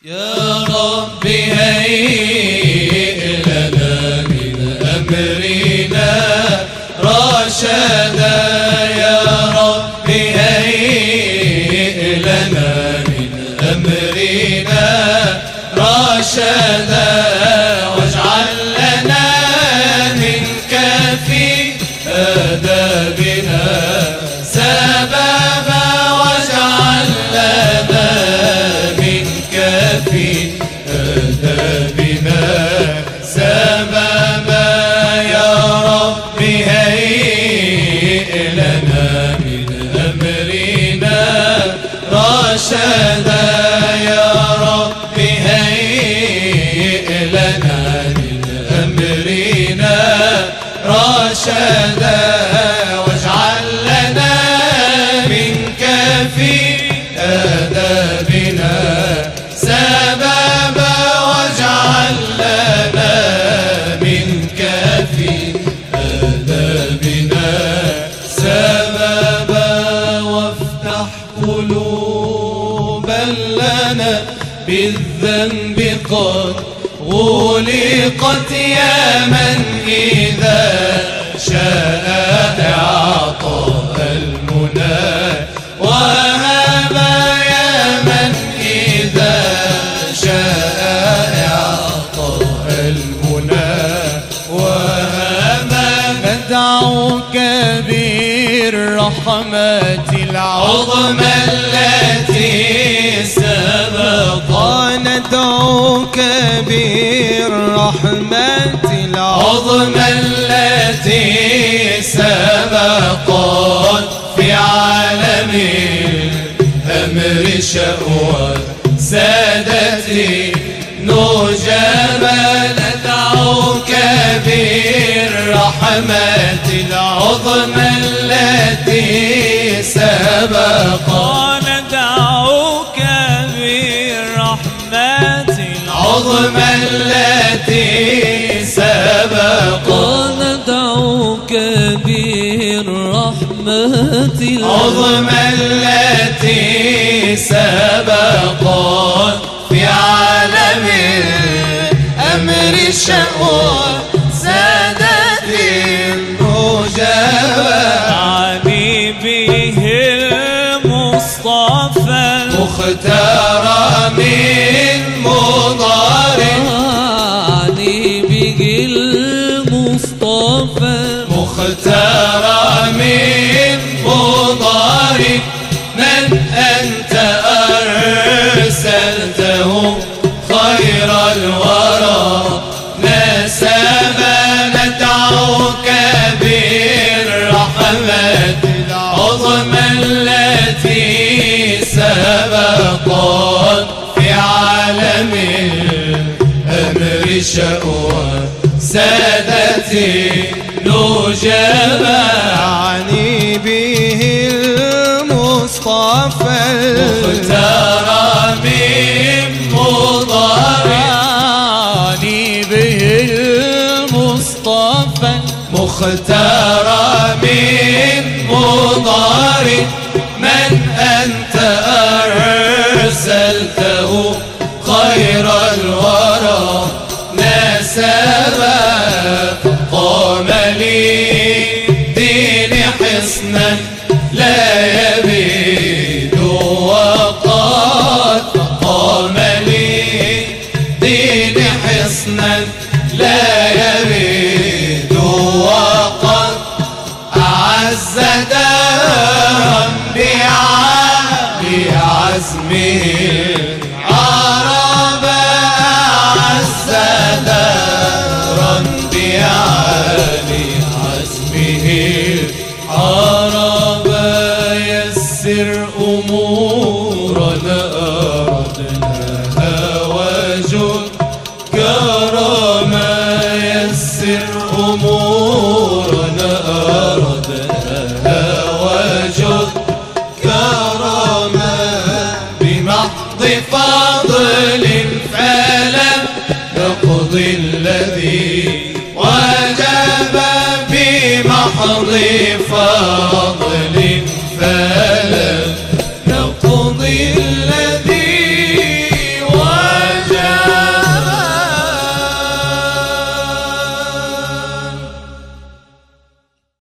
يا رب هيئ لنا من أمرنا رشدا، يا رب هيئ لنا من أمرنا رشدا، واجعل لنا منك في آدابنا سببا، واجعل لنا منك في آدابنا سببا، يا رب هيئ لنا من أمرنا رشدا، يا رب هيئ لنا من أمرنا رشدا، واجعل لنا منك في آدابنا سببا، واجعل لنا منك في آدابنا سببا، وافتح قلوبا لنا بالذنب قد غلقت، يا من إذا شاء أعطى المنى وهب، يا من إذا شاء أعطى المنى وهب، ندعوك بالرحمة العظمى التي سبقت، ندعوك بالرحمة العظمى التي سبقت، في عالم الأمر شأوى سادتي نجابا، ندعوك بالرحمة العظمى التي سبقت، ندعوك بالرحمة العظمى التي سبقت، ندعوك بالرحمة العظمى التي سبقت، في عالم الأمر شأوى سادتي النجابا، عني به المصطفى المختار من مضار، عني به المصطفى المختار من مضار، من أنت أرسلته خير الورى نسبا، ندعوك بالرحمة العظمى التي سبقت، في عالم الأمر شأوى سادتي نجابا، عني به المصطفى المختار من مضار، عني به المصطفى المختار من مضار، من أنت أرسلته خير الورى نسبا، قام لي دين حصنا لا يبيد وقد، قام لي دين حصنا لا يبيد وقد، أعز دارا بعزمه